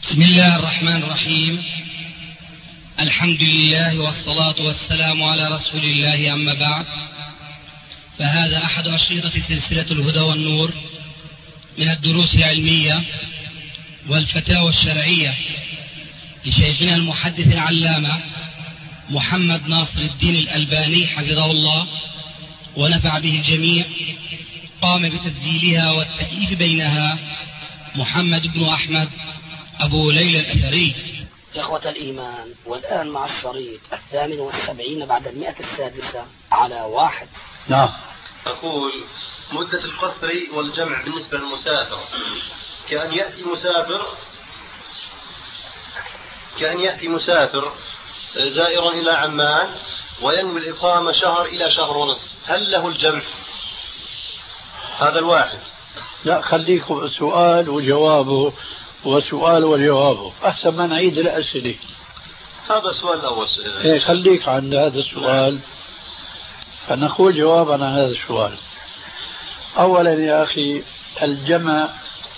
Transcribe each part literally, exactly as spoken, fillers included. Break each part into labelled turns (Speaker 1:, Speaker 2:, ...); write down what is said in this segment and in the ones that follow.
Speaker 1: بسم الله الرحمن الرحيم. الحمد لله والصلاة والسلام على رسول الله، أما بعد، فهذا أحد أشرطة سلسلة الهدى والنور من الدروس العلمية والفتاوى الشرعية لشيخنا المحدث العلامة محمد ناصر الدين الألباني حفظه الله ونفع به الجميع. قام بتسجيلها والتأليف بينها محمد بن أحمد أبو ليلى الأثري.
Speaker 2: إخوة الإيمان، والآن مع الشريط الثامن والسبعين بعد المئة السادسة على واحد.
Speaker 3: نعم.
Speaker 4: أقول مدة القصر والجمع بالنسبة للمسافر كأن يأتي مسافر كأن يأتي مسافر زائرا إلى عمان وينوي الإقامة شهر إلى شهر ونصف، هل له الجمع؟ هذا الواحد.
Speaker 3: لا، خليكم سؤال وجوابه وسؤال وجوابه، أحسن ما نعيد الأسئلة.
Speaker 4: هذا السؤال الأول.
Speaker 3: إيه، خليك عند هذا السؤال فنقول جوابا عن هذا السؤال. أولا يا أخي، الجمع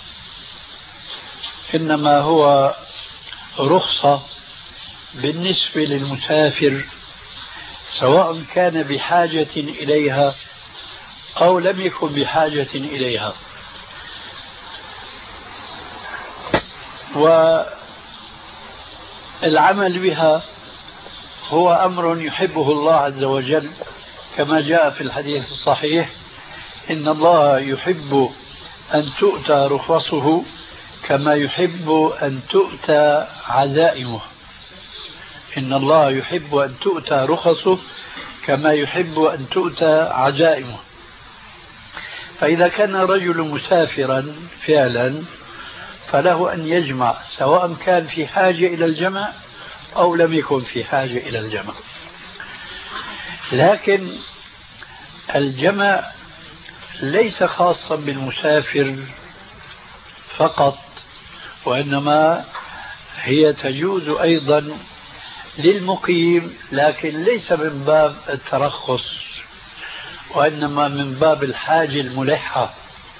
Speaker 3: إنما هو رخصة بالنسبة للمسافر، سواء كان بحاجة إليها أو لم يكن بحاجة إليها. والعمل بها هو أمر يحبه الله عز وجل، كما جاء في الحديث الصحيح: إن الله يحب أن تؤتى رخصه كما يحب أن تؤتى عزائمه. إن الله يحب أن تؤتى رخصه كما يحب أن تؤتى عزائمه. فإذا كان رجل مسافرا فعلا فله أن يجمع، سواء كان في حاجة إلى الجمع أو لم يكن في حاجة إلى الجمع. لكن الجمع ليس خاصا بالمسافر فقط، وإنما هي تجوز أيضا للمقيم، لكن ليس من باب الترخص، وإنما من باب الحاجة الملحة،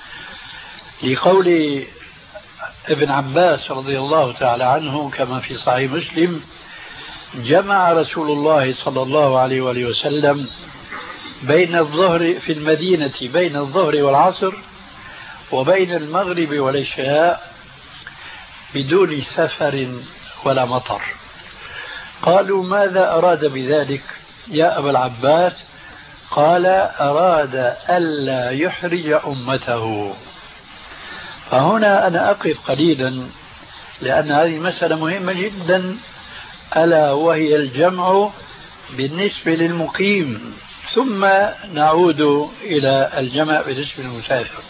Speaker 3: لقول ابن عباس رضي الله تعالى عنه كما في صحيح مسلم: جمع رسول الله صلى الله عليه وآله وسلم بين الظهر في المدينة بين الظهر والعصر وبين المغرب والعشاء بدون سفر ولا مطر. قالوا: ماذا أراد بذلك يا أبا العباس؟ قال: أراد ألا يحرج أمته. فهنا أنا أقف قليلا، لأن هذه مسألة مهمة جدا، ألا وهي الجمع بالنسبة للمقيم، ثم نعود إلى الجمع بالنسبة للمسافر.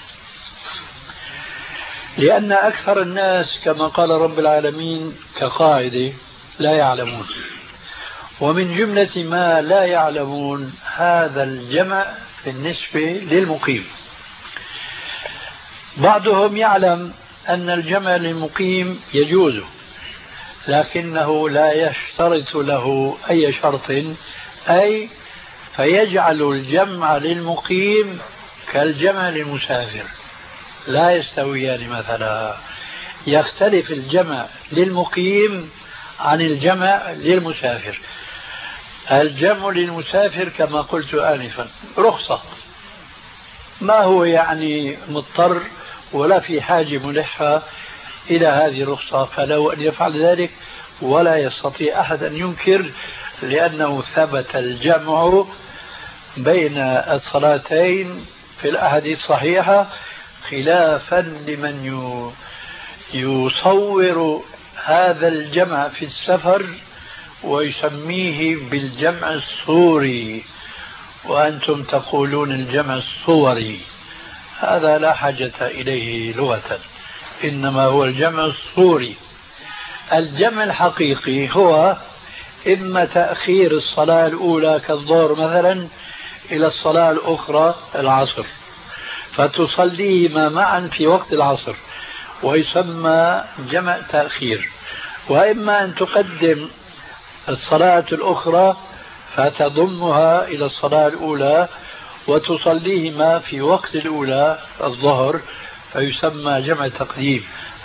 Speaker 3: لأن أكثر الناس كما قال رب العالمين كقاعدة لا يعلمون، ومن جملة ما لا يعلمون هذا الجمع بالنسبة للمقيم. بعضهم يعلم أن الجمع للمقيم يجوز، لكنه لا يشترط له أي شرط، أي فيجعل الجمع للمقيم كالجمع للمسافر، لا يستويان. مثلا يختلف الجمع للمقيم عن الجمع للمسافر. الجمع للمسافر كما قلت آنفا رخصة، ما هو يعني مضطر ولا في حاجة ملحة إلى هذه الرخصة، فلو أن يفعل ذلك ولا يستطيع أحد أن ينكر، لأنه ثبت الجمع بين الصلاتين في الأحاديث الصحيحة، خلافا لمن يصور هذا الجمع في السفر ويسميه بالجمع الصوري، وأنتم تقولون الجمع الصوري. هذا لا حاجة إليه لغة، إنما هو الجمع الصوري. الجمع الحقيقي هو إما تأخير الصلاة الأولى كالظهر مثلا إلى الصلاة الأخرى العصر، فتصليهما معا في وقت العصر ويسمى جمع تأخير، وإما أن تقدم الصلاة الأخرى فتضمها إلى الصلاة الأولى وتصليهما في وقت الأولى الظهر، فيسمى جمع تقديم.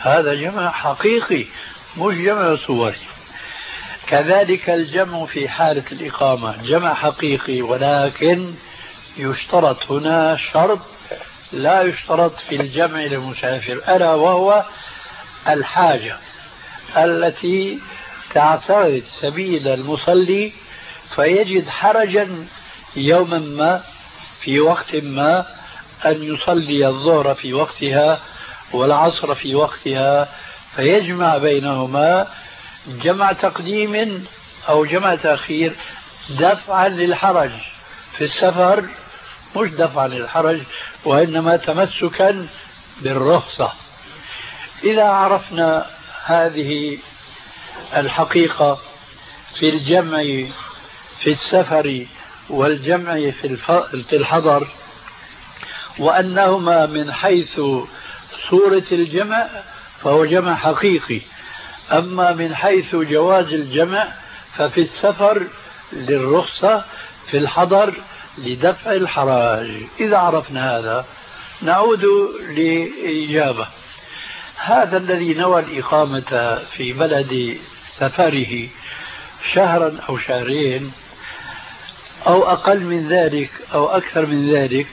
Speaker 3: هذا جمع حقيقي مش جمع صوري. كذلك الجمع في حالة الإقامة جمع حقيقي، ولكن يشترط هنا شرط لا يشترط في الجمع للمسافر، ألا وهو الحاجة التي تعترض سبيل المصلي فيجد حرجا يوما ما في وقت ما أن يصلي الظهر في وقتها والعصر في وقتها، فيجمع بينهما جمع تقديم أو جمع تأخير دفعا للحرج في السفر، مش دفعا للحرج وإنما تمسكا بالرخصة. إذا عرفنا هذه الحقيقة في الجمع في السفر والجمع في الحضر، وأنهما من حيث صورة الجمع فهو جمع حقيقي، أما من حيث جواز الجمع ففي السفر للرخصة، في الحضر لدفع الحرج. إذا عرفنا هذا نعود لإجابة. هذا الذي نوى الإقامة في بلد سفره شهرا أو شهرين أو أقل من ذلك أو أكثر من ذلك،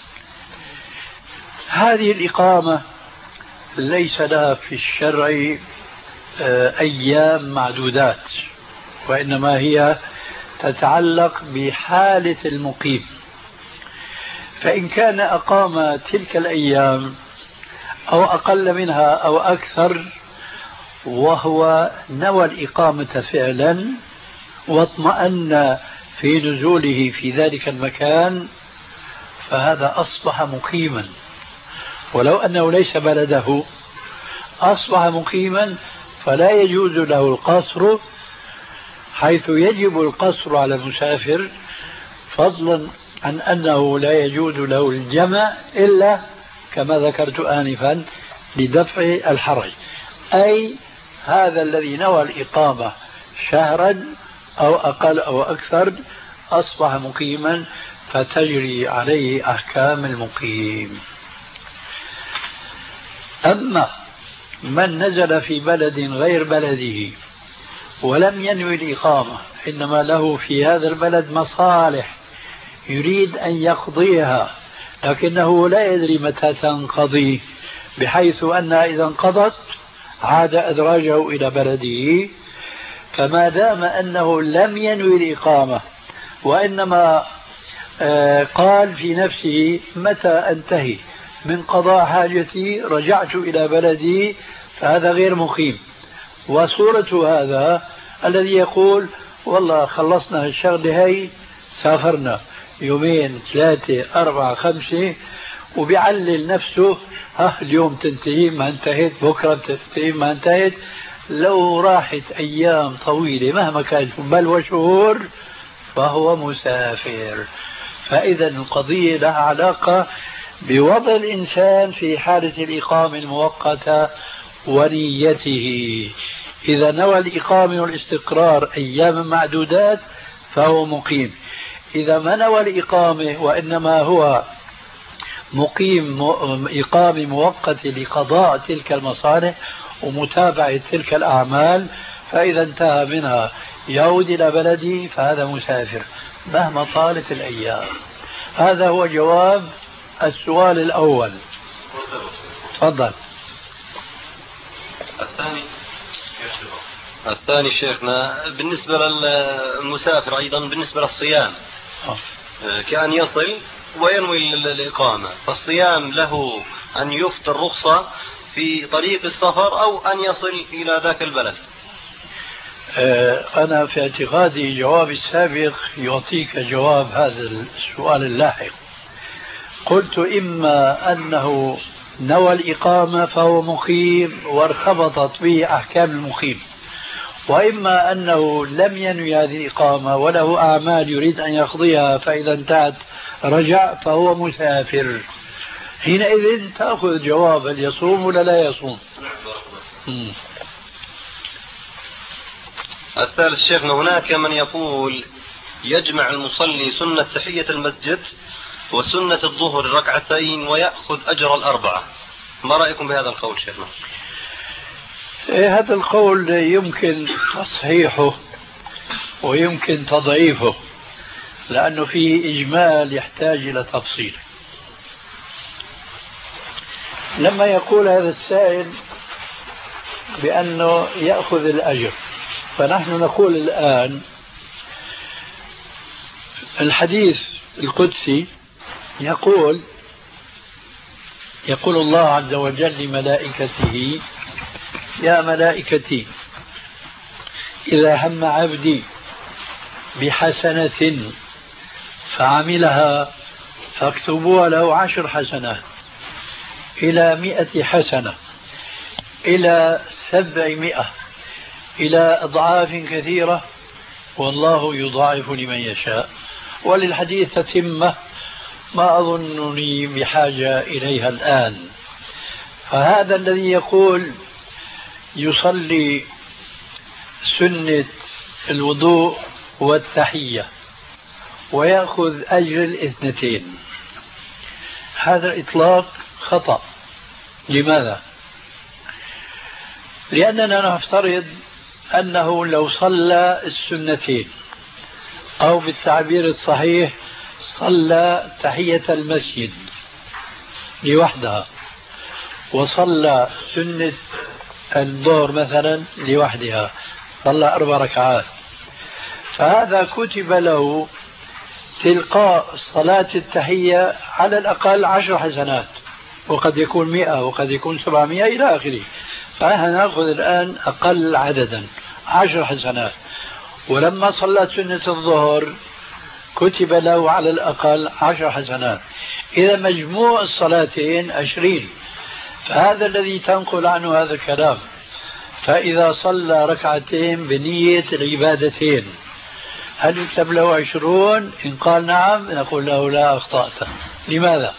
Speaker 3: هذه الإقامة ليس لها في الشرع أيام معدودات، وإنما هي تتعلق بحالة المقيم. فإن كان أقام تلك الأيام أو أقل منها أو أكثر وهو نوى الإقامة فعلا واطمأن في نزوله في ذلك المكان فهذا أصبح مقيما، ولو أنه ليس بلده أصبح مقيما، فلا يجوز له القصر حيث يجب القصر على المسافر، فضلا عن أنه لا يجوز له الجمع إلا كما ذكرت آنفا لدفع الحرج. أي هذا الذي نوى الإقامة شهرا أو أقل أو أكثر أصبح مقيما فتجري عليه أحكام المقيم. أما من نزل في بلد غير بلده ولم ينوي الإقامة، إنما له في هذا البلد مصالح يريد أن يقضيها لكنه لا يدري متى تنقضي، بحيث أنها إذا انقضت عاد أدراجه إلى بلده، فما دام أنه لم ينوي الإقامة وإنما قال في نفسه متى أنتهي من قضاء حاجتي رجعت إلى بلدي، فهذا غير مقيم. وصورة هذا الذي يقول والله خلصنا الشغلة هاي سافرنا يومين ثلاثة أربعة خمسة، وبيعلل نفسه ها اليوم تنتهي ما انتهت، بكرة تنتهي ما انتهت، لو راحت أيام طويلة مهما كانت بل وشهور فهو مسافر. فإذا القضية لها علاقة بوضع الإنسان في حالة الإقامة المؤقتة ونيته. إذا نوى الإقامة والاستقرار أيام معدودات فهو مقيم. إذا ما نوى الإقامة وإنما هو مقيم إقامة مؤقتة لقضاء تلك المصالح ومتابعة تلك الأعمال، فإذا انتهى منها يعود إلى بلده فهذا مسافر مهما طالت الأيام. هذا هو جواب السؤال الأول. تفضل.
Speaker 4: الثاني الثاني شيخنا بالنسبة للمسافر أيضا بالنسبة للصيام كأن يصل وينوي الإقامة، فالصيام له أن يفطر رخصة في طريق السفر أو أن يصل إلى ذاك البلد؟
Speaker 3: أنا في اعتقادي جواب السابق يعطيك جواب هذا السؤال اللاحق. قلت إما أنه نوى الإقامة فهو مقيم وارتبطت به أحكام المقيم، وإما أنه لم ينوي هذه الإقامة وله أعمال يريد أن يقضيها فإذا انتهت رجع فهو مسافر. حينئذ تأخذ جواب هل يصوم ولا لا يصوم. م.
Speaker 4: الثالث شيخنا هناك من يقول يجمع المصلي سنة تحية المسجد وسنة الظهر ركعتين ويأخذ أجر الأربعة، ما رأيكم بهذا القول شيخنا؟
Speaker 3: إيه هذا القول يمكن تصحيحه ويمكن تضعيفه، لأنه فيه إجمال يحتاج إلى تفصيل. لما يقول هذا السائل بأنه يأخذ الأجر، فنحن نقول الآن الحديث القدسي يقول يقول الله عز وجل لملائكته: يا ملائكتي إذا هم عبدي بحسنة فعملها فاكتبوها له عشر حسنات إلى مئة حسنة إلى سبعمائة إلى أضعاف كثيرة، والله يضاعف لمن يشاء. وللحديث تتمة ما أظنني بحاجة إليها الآن. فهذا الذي يقول يصلي سنة الوضوء والتحية ويأخذ أجر الاثنتين، هذا الإطلاق خطأ. لماذا؟ لأننا نفترض أنه لو صلى السنتين، أو بالتعبير الصحيح صلى تحية المسجد لوحدها، وصلى سنة الظهر مثلا لوحدها، صلى أربع ركعات، فهذا كتب له تلقاء صلاة التحية على الأقل عشر حسنات، وقد يكون مئة وقد يكون سبعمائة إلى آخره. فنأخذ الآن أقل عددا عشر حسنات. ولما صلى سنة الظهر كتب له على الأقل عشر حسنات، إذا مجموع الصلاتين عشرين. فهذا الذي تنقل عنه هذا الكلام. فإذا صلى ركعتين بنية العبادتين هل يكتب له عشرون؟ إن قال نعم نقول له لا، أخطأت. لماذا؟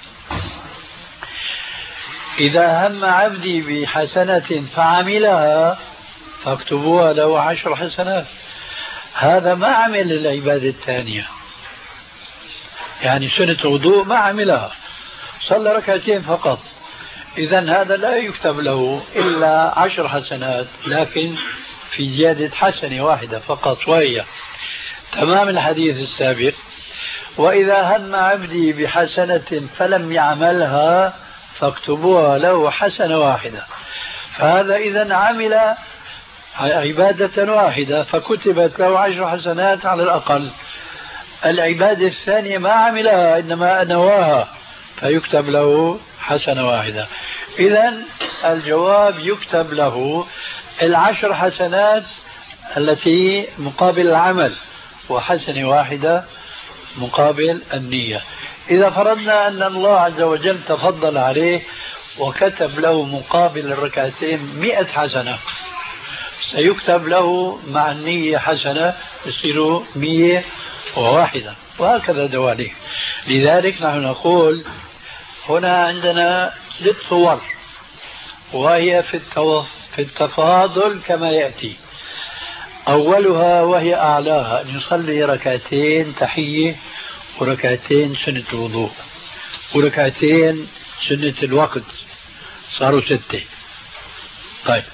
Speaker 3: إذا هم عبدي بحسنة فعملها فاكتبوها له عشر حسنات، هذا ما عمل العبادة الثانية، يعني سنة الوضوء ما عملها، صلى ركعتين فقط، إذا هذا لا يكتب له إلا عشر حسنات، لكن في زيادة حسنة واحدة فقط، وهي تمام الحديث السابق: وإذا هم عبدي بحسنة فلم يعملها فاكتبوها له حسنة واحدة. فهذا إذا عمل عبادة واحدة فكتبت له عشر حسنات على الأقل. العبادة الثانية ما عملها إنما نواها فيكتب له حسنة واحدة. إذا الجواب يكتب له العشر حسنات التي مقابل العمل، وحسنة واحدة مقابل النية. إذا فرضنا أن الله عز وجل تفضل عليه وكتب له مقابل الركعتين مئة حسنة، سيكتب له مع النية حسنة، يصير مئة وواحدة، وهكذا دواليك. لذلك نحن نقول هنا عندنا ثلاث صور، وهي في في التفاضل كما يأتي. أولها وهي أعلاها أن يصلي ركعتين تحية وركعتين سنة الوضوء وركعتين سنة الوقت، صاروا ستة. طيب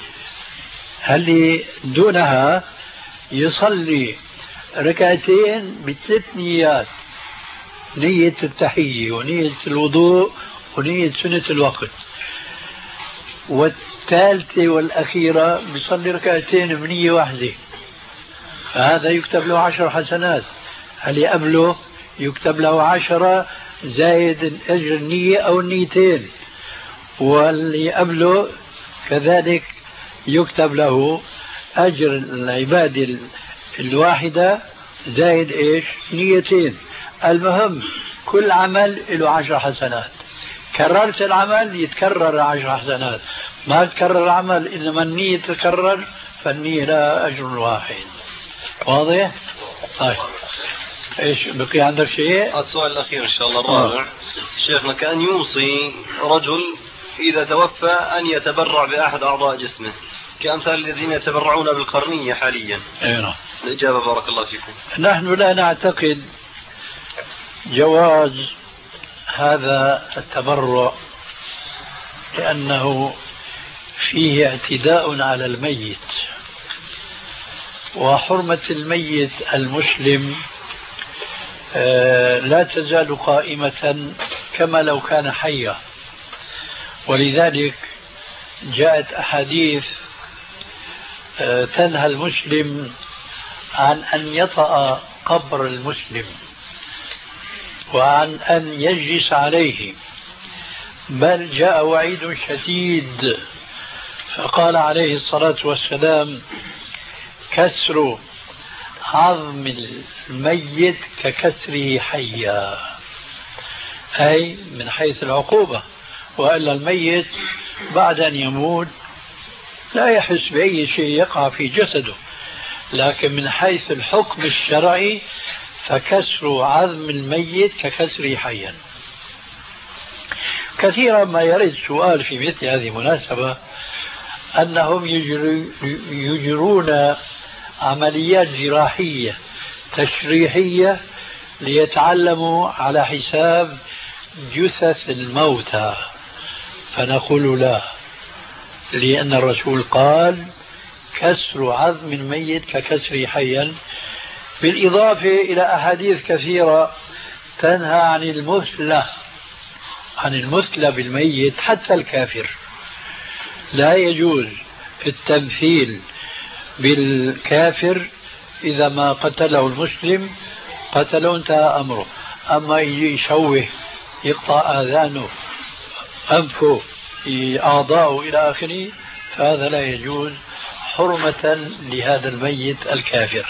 Speaker 3: هل دونها يصلي ركعتين بثلاث نيات: نية التحية ونية الوضوء ونية سنة الوقت، والثالثة والأخيرة بيصلي ركعتين بنية واحدة، فهذا يكتب له عشر حسنات. هل يقبله؟ يكتب له عشرة زائد أجر النية أو النيتين. واللي قبله كذلك يكتب له أجر العبادة الواحدة زائد إيش؟ نيتين. المهم كل عمل له عشر حسنات، كررت العمل يتكرر عشر حسنات، ما تكرر العمل إنما النية تتكرر فالنية لا أجر واحد. واضح؟ طيب ايش بقي عندك شيء؟
Speaker 4: السؤال الأخير إن شاء الله الرابع. آه. شيخنا كان يوصي رجل إذا توفى أن يتبرع بأحد أعضاء جسمه كأمثال الذين يتبرعون بالقرنية حاليا.
Speaker 3: أيوة.
Speaker 4: الإجابة بارك الله فيكم.
Speaker 3: نحن لا نعتقد جواز هذا التبرع، لأنه فيه اعتداء على الميت، وحرمة الميت المسلم لا تزال قائمة كما لو كان حيا، ولذلك جاءت أحاديث تنهى المسلم عن أن يطأ قبر المسلم وعن أن يجلس عليه، بل جاء وعيد شديد فقال عليه الصلاة والسلام: كسر عظم الميت ككسره حيا، أي من حيث العقوبة، وإلا الميت بعد أن يموت لا يحس بأي شيء يقع في جسده، لكن من حيث الحكم الشرعي فكسر عظم الميت ككسره حيا. كثيرا ما يرد سؤال في مثل هذه المناسبة أنهم يجرون عمليات جراحية تشريحية ليتعلموا على حساب جثث الموتى، فنقول لا، لأن الرسول قال: كسر عظم الميت ككسره حيا، بالإضافة إلى أحاديث كثيرة تنهى عن المثلة عن المثلة بالميت. حتى الكافر لا يجوز التمثيل بالكافر، إذا ما قتله المسلم قتله انتهى أمره، أما يجي يشوه يقطع آذانه أنفه أعضاءه إلى آخره فهذا لا يجوز حرمة لهذا الميت الكافر،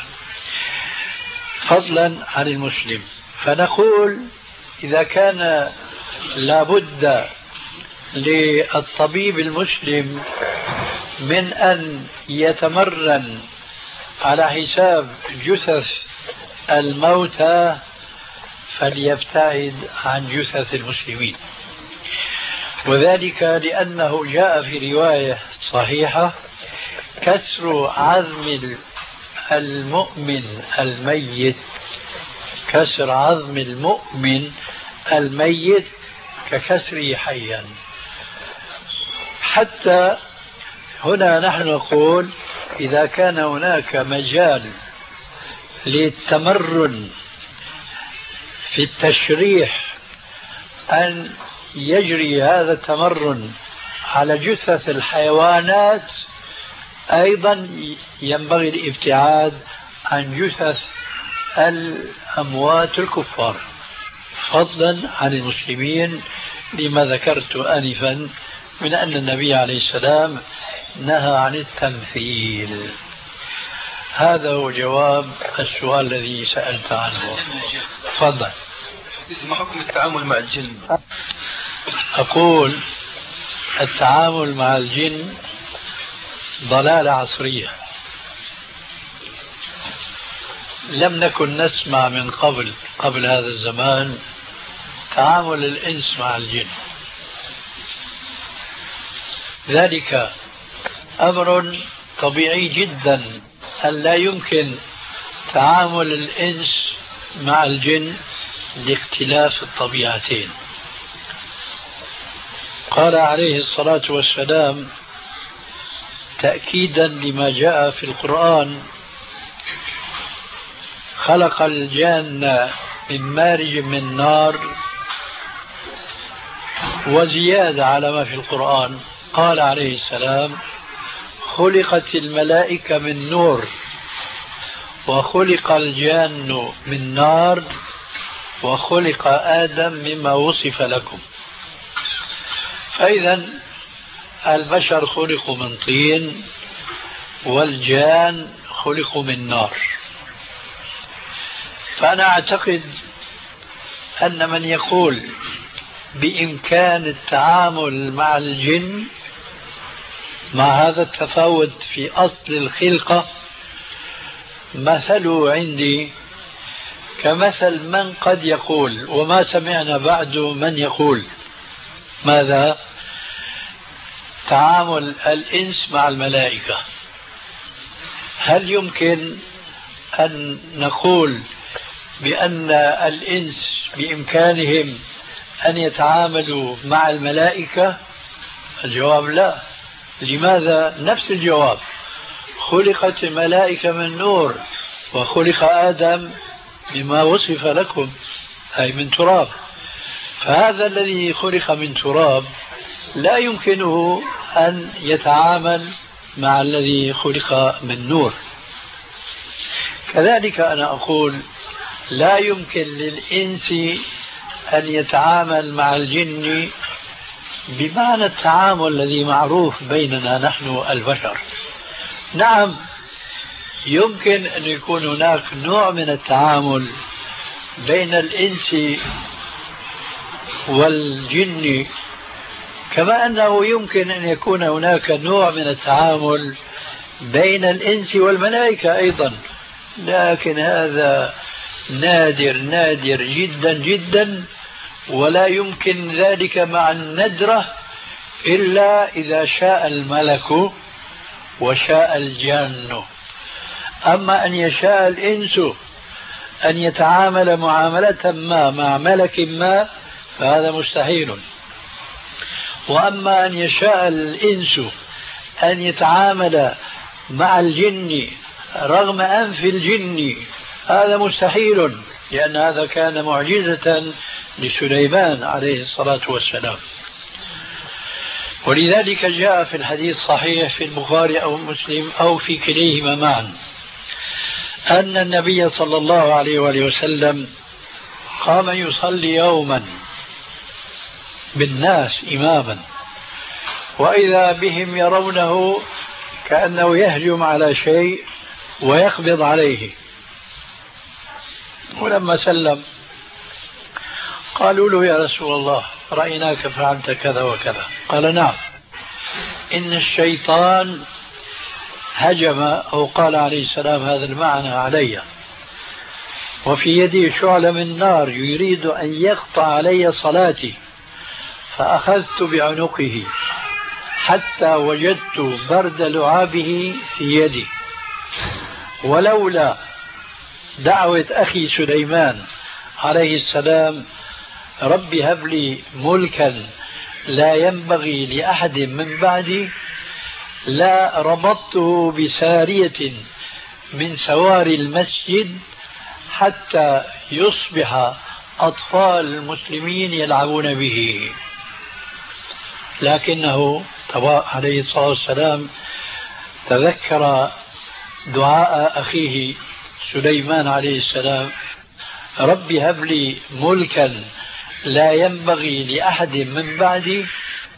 Speaker 3: فضلا عن المسلم. فنقول إذا كان لابد للطبيب المسلم من أن يتمرن على حساب جثث الموتى فليبتعد عن جثث المسلمين، وذلك لأنه جاء في رواية صحيحة: كسر عظم المؤمن الميت كسر عظم المؤمن الميت ككسره حيا. حتى هنا نحن نقول إذا كان هناك مجال للتمرن في التشريح أن يجري هذا التمرن على جثث الحيوانات، أيضا ينبغي الابتعاد عن جثث الأموات الكفار، فضلا عن المسلمين، لما ذكرت آنفا من أن النبي عليه السلام نهى عن التمثيل. هذا هو جواب السؤال الذي سألت عنه. تفضل.
Speaker 5: ما حكم التعامل مع الجن؟
Speaker 3: أقول التعامل مع الجن ضلالة عصرية، لم نكن نسمع من قبل قبل هذا الزمان تعامل الإنس مع الجن. ذلك أمر طبيعي جدا أن لا يمكن تعامل الإنس مع الجن لاختلاف الطبيعتين. قال عليه الصلاة والسلام تأكيدا لما جاء في القرآن: خلق الجن من مارج من نار، وزيادة على ما في القرآن قال عليه السلام: خلقت الملائكة من نور، وخلق الجن من نار، وخلق آدم مما وصف لكم. فإذا البشر خلقوا من طين والجان خلقوا من نار. فأنا أعتقد أن من يقول بإمكان التعامل مع الجن مع هذا التفاوت في أصل الخلقة مثله عندي كمثل من قد يقول، وما سمعنا بعد من يقول ماذا؟ تعامل الإنس مع الملائكة. هل يمكن أن نقول بأن الإنس بإمكانهم أن يتعاملوا مع الملائكة؟ الجواب لا، لماذا؟ نفس الجواب، خلقت الملائكة من نور وخلق آدم مما وصف لكم أي من تراب، فهذا الذي خلق من تراب لا يمكنه أن يتعامل مع الذي خلق من نور. كذلك أنا أقول لا يمكن للإنس أن يتعامل مع الجن بمعنى التعامل الذي معروف بيننا نحن البشر. نعم يمكن أن يكون هناك نوع من التعامل بين الإنس والجن، كما أنه يمكن أن يكون هناك نوع من التعامل بين الإنس والملائكة أيضا، لكن هذا نادر نادر جدا جدا، ولا يمكن ذلك مع الندرة إلا إذا شاء الملك وشاء الجن. أما أن يشاء الإنس أن يتعامل معاملة ما مع ملك ما فهذا مستحيل، وأما أن يشاء الإنس أن يتعامل مع الجن رغم أنف الجن هذا مستحيل، لأن هذا كان معجزة لسليمان عليه الصلاة والسلام. ولذلك جاء في الحديث الصحيح في البخاري أو مسلم أو في كليهما معا أن النبي صلى الله عليه وآله وسلم قام يصلي يوما بالناس إماما، وإذا بهم يرونه كأنه يهجم على شيء ويقبض عليه، ولما سلم قالوا له يا رسول الله رأيناك فعلت كذا وكذا، قال نعم إن الشيطان هجم أو قال عليه السلام هذا المعنى علي، وفي يدي شعلة من نار يريد أن يقطع علي صلاتي، فأخذت بعنقه حتى وجدت برد لعابه في يدي، ولولا دعوة أخي سليمان عليه السلام رب هب لي ملكا لا ينبغي لأحد من بعدي لا ربطته بسارية من سواري المسجد حتى يصبح أطفال المسلمين يلعبون به. لكنه عليه الصلاة والسلام تذكر دعاء أخيه سليمان عليه السلام رب هب لي ملكا لا ينبغي لأحد من بعدي،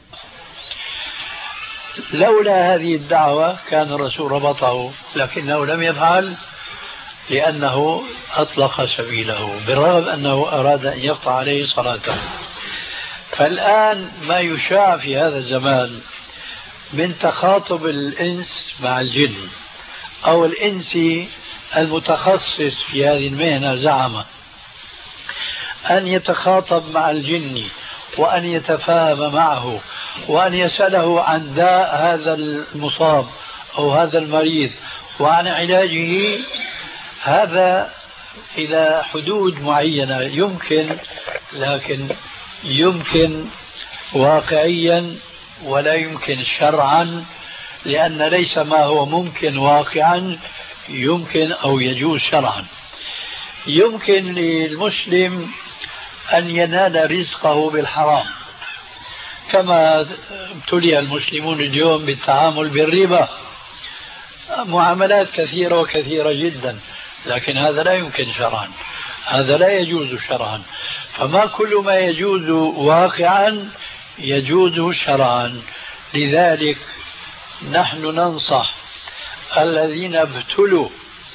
Speaker 3: لولا هذه الدعوة كان الرسول ربطه، لكنه لم يفعل لأنه أطلق سبيله بالرغم أنه أراد أن يقطع عليه صلاته. فالآن ما يشاع في هذا الزمان من تخاطب الإنس مع الجن أو الإنس المتخصص في هذه المهنة زعم أن يتخاطب مع الجن وأن يتفاهم معه وأن يسأله عن داء هذا المصاب أو هذا المريض وعن علاجه، هذا إلى حدود معينة يمكن، لكن يمكن واقعيا ولا يمكن شرعا، لأن ليس ما هو ممكن واقعا يمكن أو يجوز شرعا. يمكن للمسلم أن ينال رزقه بالحرام، كما ابتلي المسلمون اليوم بالتعامل بالربا، معاملات كثيرة وكثيرة جدا، لكن هذا لا يمكن شرعا، هذا لا يجوز شرعا. فما كل ما يجوز واقعا يجوز شرعا. لذلك نحن ننصح الذين ابتلوا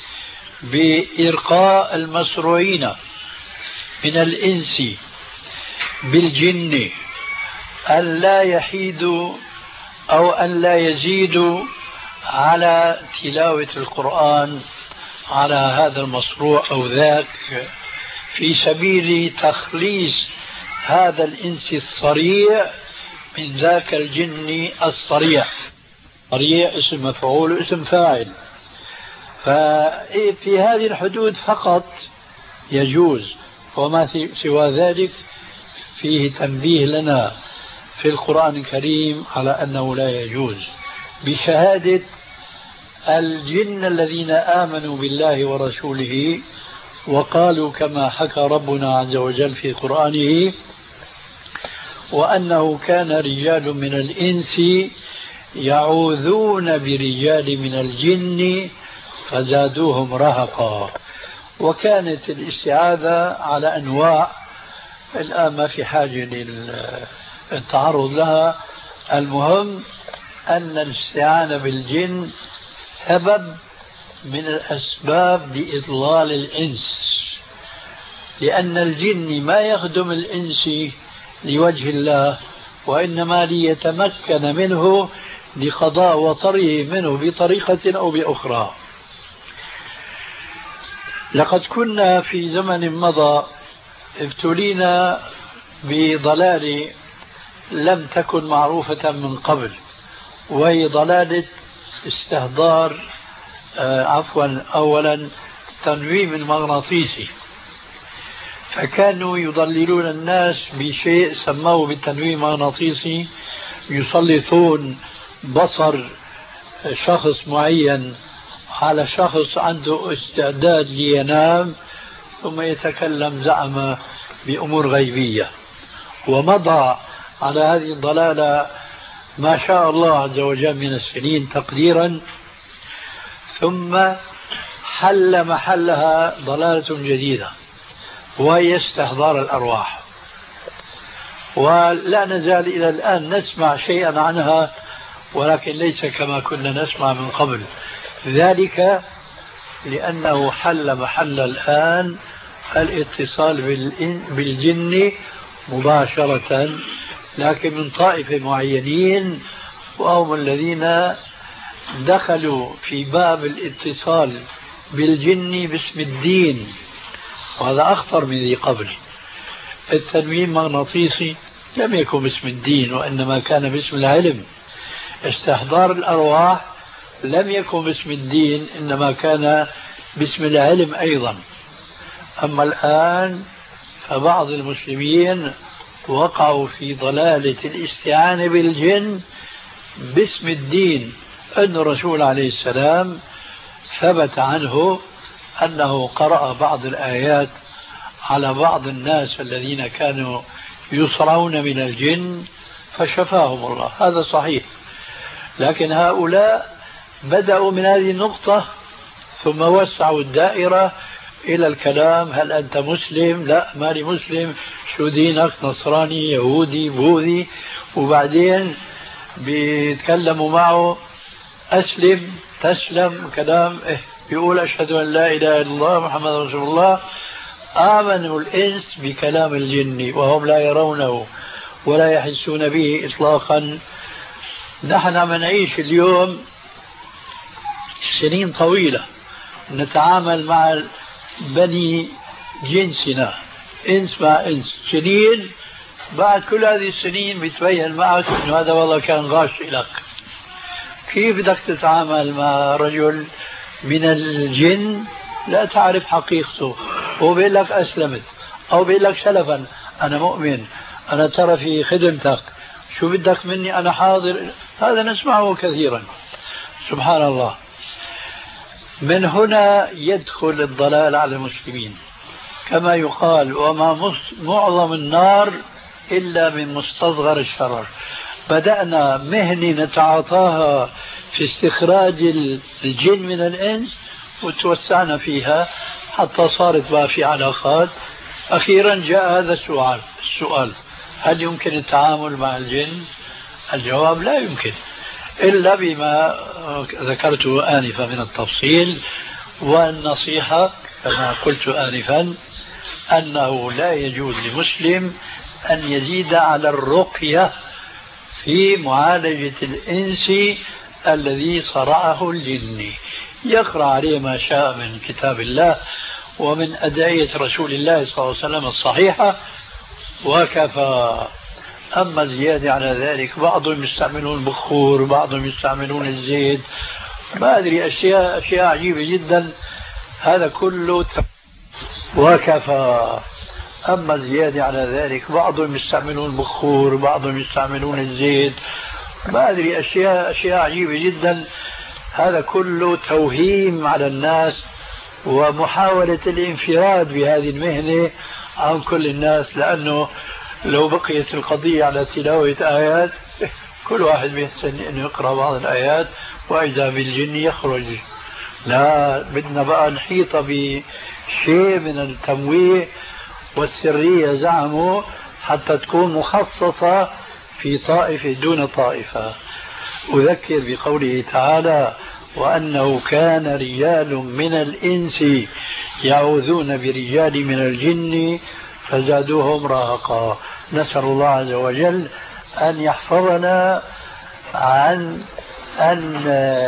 Speaker 3: بإرقاء المسروعين من الإنس بالجن أن لا يحيدوا أو أن لا يزيدوا على تلاوة القرآن على هذا المصروع أو ذاك، في سبيل تخليص هذا الإنس الصريع من ذاك الجن الصريع. صريع اسم مفعول اسم فاعل، ففي هذه الحدود فقط يجوز، وما سوى ذلك فيه تنبيه لنا في القرآن الكريم على أنه لا يجوز. بشهادة الجن الذين آمنوا بالله ورسوله وقالوا كما حكى ربنا عز وجل في قرآنه وأنه كان رجال من الإنس يعوذون برجال من الجن فزادوهم رهقا. وكانت الاستعاذة على أنواع، الآن ما في حاجة للتعرض لها. المهم أن الاستعانة بالجن سبب من الأسباب لإضلال الإنس، لأن الجن ما يخدم الإنس لوجه الله، وإنما ليتمكن منه لقضاء وطره منه بطريقة أو بأخرى. لقد كنا في زمن مضى ابتلينا بضلال لم تكن معروفة من قبل، وهي ضلالة استهدار آه عفوا أولا تنويم المغناطيسي. فكانوا يضللون الناس بشيء سموه بالتنويم المغناطيسي، يسلطون بصر شخص معين على شخص عنده استعداد لينام ثم يتكلم زعم بأمور غيبية. ومضى على هذه الضلالة ما شاء الله عز وجل من السنين تقديرا، ثم حل محلها ضلالة جديدة وهي استحضار الأرواح، ولا نزال إلى الآن نسمع شيئا عنها ولكن ليس كما كنا نسمع من قبل، ذلك لأنه حل محل الآن الاتصال بالجن مباشرة، لكن من طائفة معينين وهم الذين دخلوا في باب الاتصال بالجن باسم الدين، وهذا أخطر من ذي قبل. التنويم المغناطيسي لم يكن باسم الدين وإنما كان باسم العلم. استحضار الأرواح لم يكن باسم الدين إنما كان باسم العلم أيضا. أما الآن فبعض المسلمين وقعوا في ضلالة الاستعانة بالجن باسم الدين. أن الرسول عليه السلام ثبت عنه أنه قرأ بعض الآيات على بعض الناس الذين كانوا يصرعون من الجن فشفاهم الله، هذا صحيح. لكن هؤلاء بدأوا من هذه النقطة ثم وسعوا الدائرة إلى الكلام: هل أنت مسلم؟ لا، مالي مسلم. شو دينك؟ نصراني، يهودي، بوذي. وبعدين بيتكلموا معه: أسلم، تسلم، كلام إيه، يقول أشهد أن لا إله إلا الله محمد رسول الله. آمنوا الإنس بكلام الجن وهم لا يرونه ولا يحسون به إطلاقا. نحن عم نعيش اليوم سنين طويلة نتعامل مع بني جنسنا، إنس مع إنس، سنين بعد كل هذه السنين بيتبين معك إنه هذا والله كان غاش لك. كيف بدك تتعامل مع رجل من الجن لا تعرف حقيقته وبيقول لك أسلمت أو بيقول لك سلفا أنا مؤمن، أنا ترى في خدمتك، شو بدك مني، أنا حاضر. هذا نسمعه كثيرا. سبحان الله. من هنا يدخل الضلال على المسلمين، كما يقال: وما معظم النار إلا من مستصغر الشرر. بدأنا مهنة نتعاطاها في استخراج الجن من الإنس وتوسعنا فيها حتى صارت بقى في علاقات. أخيرا جاء هذا السؤال السؤال هل يمكن التعامل مع الجن؟ الجواب: لا يمكن، إلا بما ذكرته آنفا من التفصيل. والنصيحة كما قلت آنفا أنه لا يجوز لمسلم أن يزيد على الرقية في معالجة الإنس الذي صرعه الجن. يقرأ عليه ما شاء من كتاب الله ومن أدعية رسول الله صلى الله عليه وسلم الصحيحة وكفى. أما زيادة على ذلك، بعضهم يستعملون البخور، بعضهم يستعملون الزيت، ما أدري، أشياء أشياء عجيبة جدا. هذا كله وكفى. أما زيادة على ذلك، بعضهم يستعملون البخور، بعضهم يستعملون الزيت، ما أدري أشياء أشياء عجيبة جدا. هذا كله توهيم على الناس ومحاولة الانفراد بهذه المهنة عن كل الناس، لأنه لو بقيت القضية على تلاوة آيات كل واحد بيحسن أنه يقرأ بعض الآيات وإذا بالجن يخرج. لا، بدنا بقى نحيط بشيء من التمويه والسرية زعموا حتى تكون مخصصة في طائفة دون طائفة. أذكر بقوله تعالى: وأنه كان رجال من الإنس يعوذون برجال من الجن فزادوهم رهقا. نسأل الله عز وجل أن يحفظنا عن أن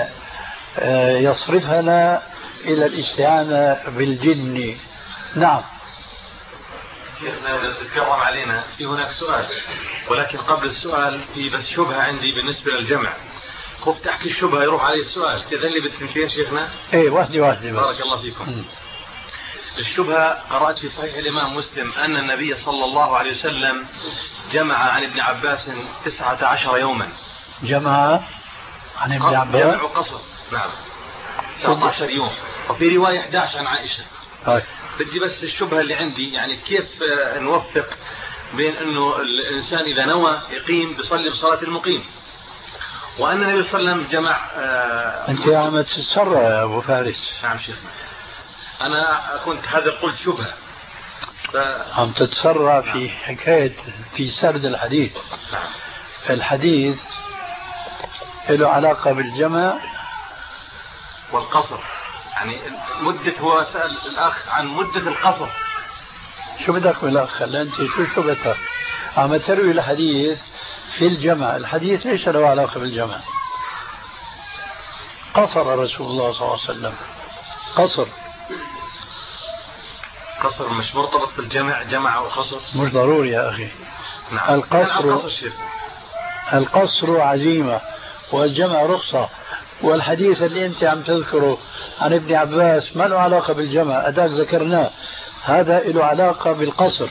Speaker 3: يصرفنا إلى الاستعانة بالجن. نعم.
Speaker 5: شيخنا تتكرم علينا في هناك سؤال، ولكن قبل السؤال في بس شبهة عندي بالنسبة للجمع. خفت أحكي الشبهة يروح علي السؤال، تأذن لي بالثنتين شيخنا؟
Speaker 3: إيه واحدة واحدة.
Speaker 5: بارك الله فيكم. م. الشبهة قرأت في صحيح الإمام مسلم أن النبي صلى الله عليه وسلم جمع عن ابن عباس تسعة عشر يوما.
Speaker 3: جمع عن ابن عباس؟
Speaker 5: جمع وقصر. نعم، تسعة عشر يوم. وفي رواية أحد عشر عن عائشة. هاي. بدي بس الشبهة اللي عندي، يعني كيف نوفق بين أنه الإنسان إذا نوى يقيم بيصلي بصلاة المقيم، وأن النبي صلى الله عليه وسلم جمع. آه
Speaker 3: أنت عم تتسرع يا أبو فارس.
Speaker 5: نعم شيخنا، أنا كنت هذا قلت شبهة. ف...
Speaker 3: عم تتسرع في حكاية في سرد الحديث.
Speaker 5: نعم.
Speaker 3: الحديث له علاقة بالجمع
Speaker 5: والقصر، يعني مدة. هو سأل الأخ عن مدة القصر.
Speaker 3: شو بدك من الأخ؟ أنت شو شو بدك؟ عم تروي الحديث في الجمع. الحديث ليس له علاقة بالجمع. قصر رسول الله صلى الله عليه وسلم. قصر
Speaker 5: قصر مش مرتبط في الجمع. جمع وقصر مش
Speaker 3: ضروري يا أخي.
Speaker 5: نعم.
Speaker 3: القصر القصر عزيمة والجمع رخصة. والحديث اللي أنت عم تذكره عن ابن عباس ما له علاقة بالجمع، أداك ذكرناه، هذا له علاقة بالقصر.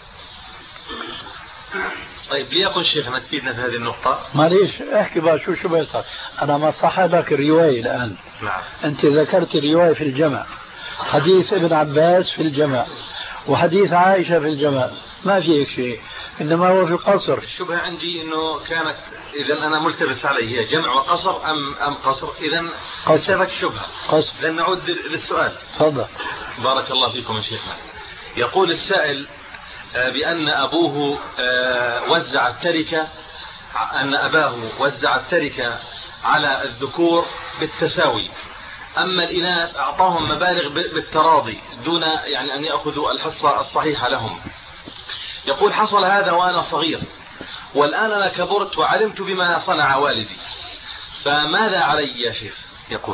Speaker 5: طيب ليكن شيخنا تفيدنا في هذه النقطة.
Speaker 3: معليش احكي بقى شو شو بيصير. أنا ما صح لك الرواية الآن.
Speaker 5: نعم.
Speaker 3: أنت ذكرت الرواية في الجمع، حديث ابن عباس في الجمع وحديث عائشة في الجمع، ما في هيك شيء، إنما هو في القصر.
Speaker 5: الشبهة عندي إنه كانت إذا أنا ملتبس علي هي جمع وقصر أم أم قصر. إذا انتبهت الشبهة.
Speaker 3: قصر.
Speaker 5: لن نعود للسؤال.
Speaker 3: تفضل.
Speaker 5: بارك الله فيكم يا شيخنا. يقول السائل بأن أبوه وزع التركة، أن أباه وزع التركة على الذكور بالتساوي، أما الإناث أعطاهم مبالغ بالتراضي دون يعني أن يأخذوا الحصة الصحيحة لهم. يقول حصل هذا وأنا صغير، والآن أنا كبرت وعلمت بما صنع والدي، فماذا علي يا شيخ؟ يقول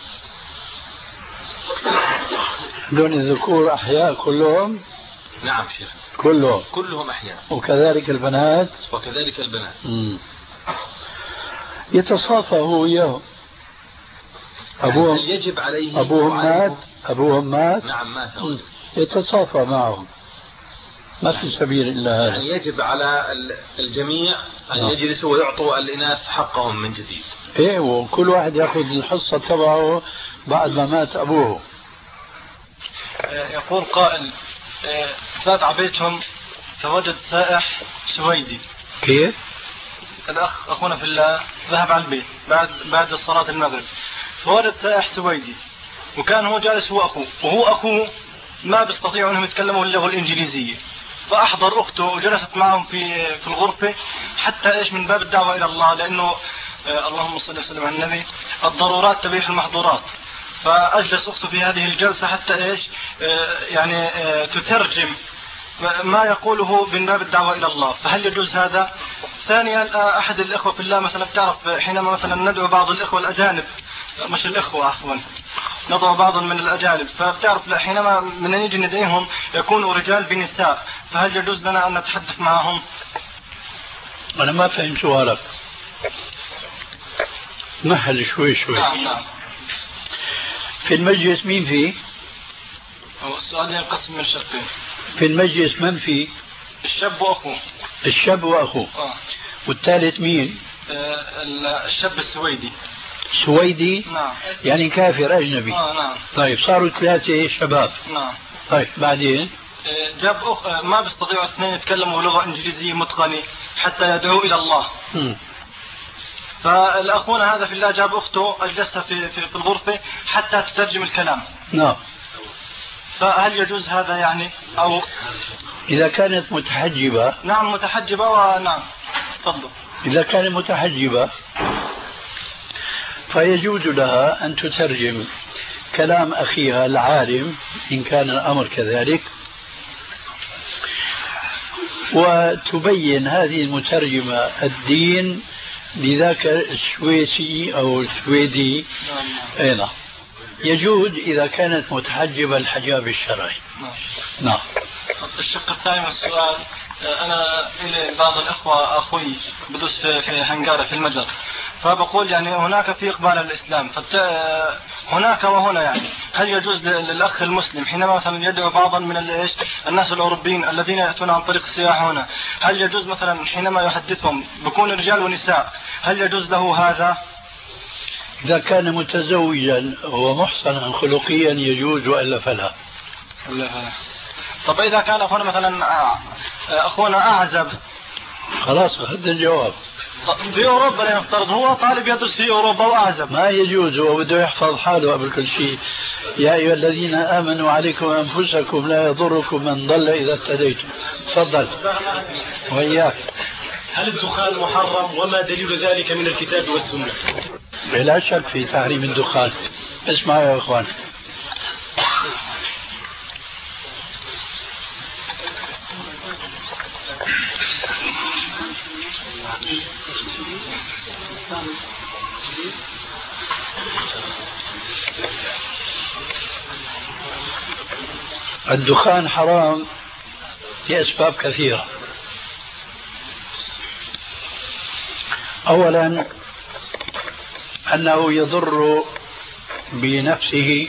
Speaker 3: دون الذكور أحياء كلهم.
Speaker 5: نعم شيخ،
Speaker 3: كلهم
Speaker 5: كلهم أحياء،
Speaker 3: وكذلك البنات.
Speaker 5: وكذلك البنات.
Speaker 3: مم. يتصافى هو وياهم. أبوهم
Speaker 5: يجب عليه
Speaker 3: أبوهم مات. أبوهم مات.
Speaker 5: نعم مات.
Speaker 3: يتصافى معهم، ما في سبيل إلا هذا.
Speaker 5: يعني يجب على الجميع أن
Speaker 3: نعم.
Speaker 5: يجلسوا ويعطوا الإناث حقهم من جديد.
Speaker 3: إيه، وكل واحد يأخذ الحصة تبعه بعد ما مات أبوه.
Speaker 6: يقول قائل فات عبيتهم فوجد سائح سويدي.
Speaker 3: كيف؟
Speaker 6: الأخ أخونا في الله ذهب على البيت بعد بعد صلاة المغرب، فوجد سائح سويدي، وكان هو جالس هو أخوه، وهو أخوه ما بيستطيعوا أنهم يتكلموا اللغة الإنجليزية، فأحضر أخته وجلست معهم في في الغرفة حتى إيش من باب الدعوة إلى الله، لأنه آه اللهم صل وسلم على النبي، الضرورات تبيح المحظورات. فأجلس أخته في هذه الجلسة حتى إيش آه يعني آه تترجم ما يقوله من باب الدعوة إلى الله. فهل يجوز هذا؟ ثانيا أحد الإخوة في الله مثلا بتعرف حينما مثلا ندعو بعض الإخوة الأجانب، مش الإخوة عفوا، ندعو بعض من الأجانب، فبتعرف حينما من نيجي ندعيهم يكونوا رجال بنساء، فهل يجوز لنا أن نتحدث معهم؟
Speaker 3: أنا ما فهمت سؤالك، مهل شوي شوي.
Speaker 6: نعم نعم.
Speaker 3: في المجلس مين فيه؟
Speaker 6: السؤال ينقسم من شقين.
Speaker 3: في المجلس من فيه؟
Speaker 6: الشاب وأخوه.
Speaker 3: الشاب وأخوه.
Speaker 6: آه.
Speaker 3: والثالث مين؟
Speaker 6: الشاب السويدي.
Speaker 3: سويدي؟
Speaker 6: نعم.
Speaker 3: يعني كافر أجنبي.
Speaker 6: آه نعم.
Speaker 3: طيب صاروا ثلاثة شباب.
Speaker 6: نعم.
Speaker 3: طيب بعدين
Speaker 6: جاب أخ ما بيستطيعوا اثنين يتكلموا لغة إنجليزية متقنة حتى يدعوا إلى الله. م. فالأخونا هذا في الله جاب أخته أجلسها في, في, في الغرفة حتى تترجم الكلام.
Speaker 3: نعم.
Speaker 6: فهل يجوز هذا يعني أو
Speaker 3: إذا كانت متحجبة؟
Speaker 6: نعم متحجبة. ونعم تفضل.
Speaker 3: إذا كانت متحجبة فيجوز لها أن تترجم كلام أخيها العالم إن كان الأمر كذلك، وتبين هذه المترجمة الدين لذاك السويسي أو السويدي. نعم. يجوز إذا كانت متحجبة الحجاب الشرعي.
Speaker 6: نعم.
Speaker 3: نعم.
Speaker 6: الشق الثاني من السؤال، أنا إلى بعض الأخوة أخوي بدوس في, في هنغاريا في المجر، فبقول يعني هناك في إقبال على الإسلام هناك وهنا، يعني هل يجوز للأخ المسلم حينما مثلا يدعو بعضا من الناس الأوروبيين الذين يأتون عن طريق السياحة هنا، هل يجوز مثلا حينما يحدثهم بكون رجال ونساء هل يجوز له هذا؟
Speaker 3: إذا كان متزوجا ومحصنا خلقيا يجوز، وإلا فلا.
Speaker 6: ولا فلا. طب إذا كان أخونا مثلا أخونا أعزب؟
Speaker 3: خلاص هذا الجواب.
Speaker 6: في أوروبا لنفترض هو طالب يدرس في أوروبا وأعزب،
Speaker 3: ما يجوز، هو بده يحفظ حاله قبل كل شيء. يا أيها الذين آمنوا عليكم أنفسكم لا يضركم من ضل إذا اهتديتم. تفضل. وإياك.
Speaker 7: هل الدخان محرم وما دليل ذلك من الكتاب والسنة؟
Speaker 3: بلا شك في تحريم الدخان. اسمعوا يا أخوان، الدخان حرام لأسباب كثيرة. أولا أنه يضر بنفسه،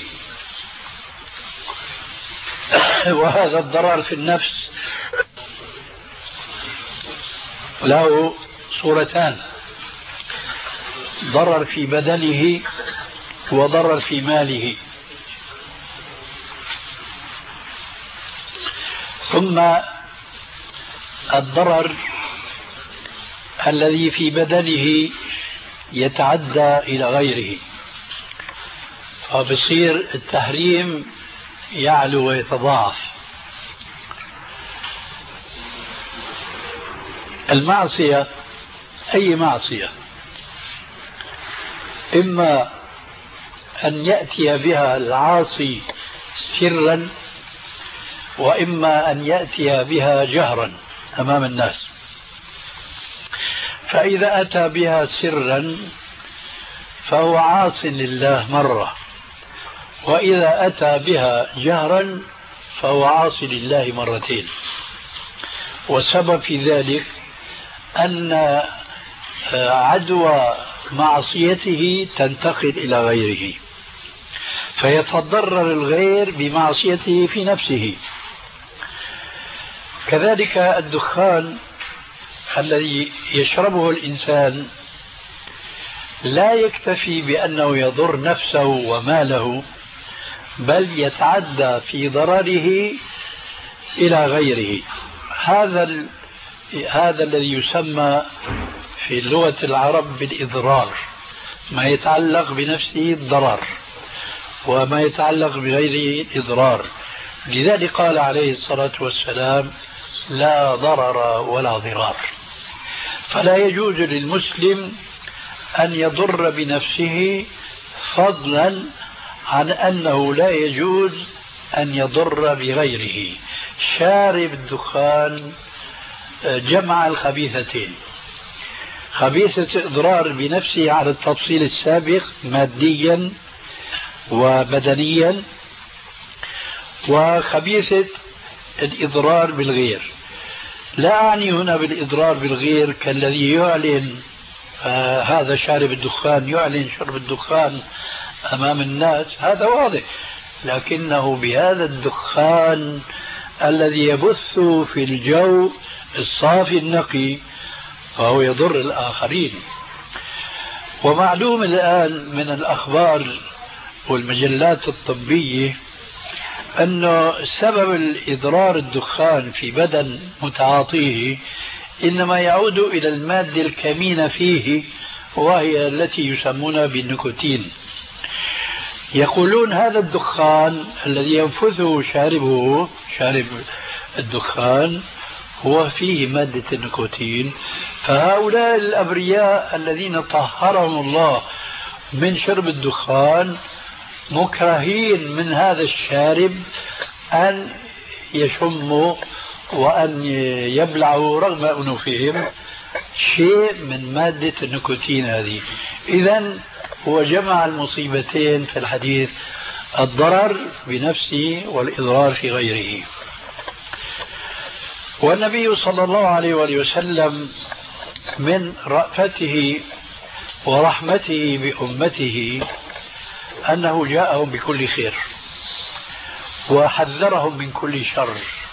Speaker 3: وهذا الضرر في النفس له صورتان: ضرر في بدنه وضرر في ماله. ثم الضرر الذي في بدنه يتعدى إلى غيره، فبصير التحريم يعلو ويتضاعف. المعصية أي معصية إما أن يأتي بها العاصي سرا، وإما أن يأتي بها جهرا أمام الناس. فإذا أتى بها سرا فهو عاص لله مرة، وإذا أتى بها جهرا فهو عاص لله مرتين. والسبب في ذلك أن عدوى معصيته تنتقل إلى غيره، فيتضرر الغير بمعصيته في نفسه. كذلك الدخان الذي يشربه الإنسان لا يكتفي بأنه يضر نفسه وماله، بل يتعدى في ضرره إلى غيره. هذا ال... هذا الذي يسمى في لغة العرب بالإضرار، ما يتعلق بنفسه الضرر وما يتعلق بغيره الإضرار. لذلك قال عليه الصلاة والسلام: لا ضرر ولا ضرار. فلا يجوز للمسلم أن يضر بنفسه، فضلا عن أنه لا يجوز أن يضر بغيره. شارب الدخان جمع الخبيثتين: خبيثة إضرار بنفسه على التفصيل السابق ماديا وبدنيا، وخبيثة الإضرار بالغير. لا أعني هنا بالإضرار بالغير كالذي يعلن آه هذا شارب الدخان، يعلن شرب الدخان أمام الناس، هذا واضح، لكنه بهذا الدخان الذي يبث في الجو الصافي النقي فهو يضر الآخرين. ومعلوم الآن من الأخبار والمجلات الطبية أنه سبب الإضرار الدخان في بدن متعاطيه إنما يعود إلى المادة الكمينة فيه، وهي التي يسمونها بالنيكوتين. يقولون هذا الدخان الذي ينفثه شاربه شارب الدخان هو فيه مادة النيكوتين، فهؤلاء الأبرياء الذين طهرهم الله من شرب الدخان مكرهين من هذا الشارب أن يشموا وأن يبلعوا رغم أنوفهم شيء من مادة النيكوتين هذه. إذن هو جمع المصيبتين في الحديث، الضرر بنفسه والإضرار في غيره. والنبي صلى الله عليه وآله وسلم من رأفته ورحمته بأمته أنه جاءهم بكل خير وحذرهم من كل شر،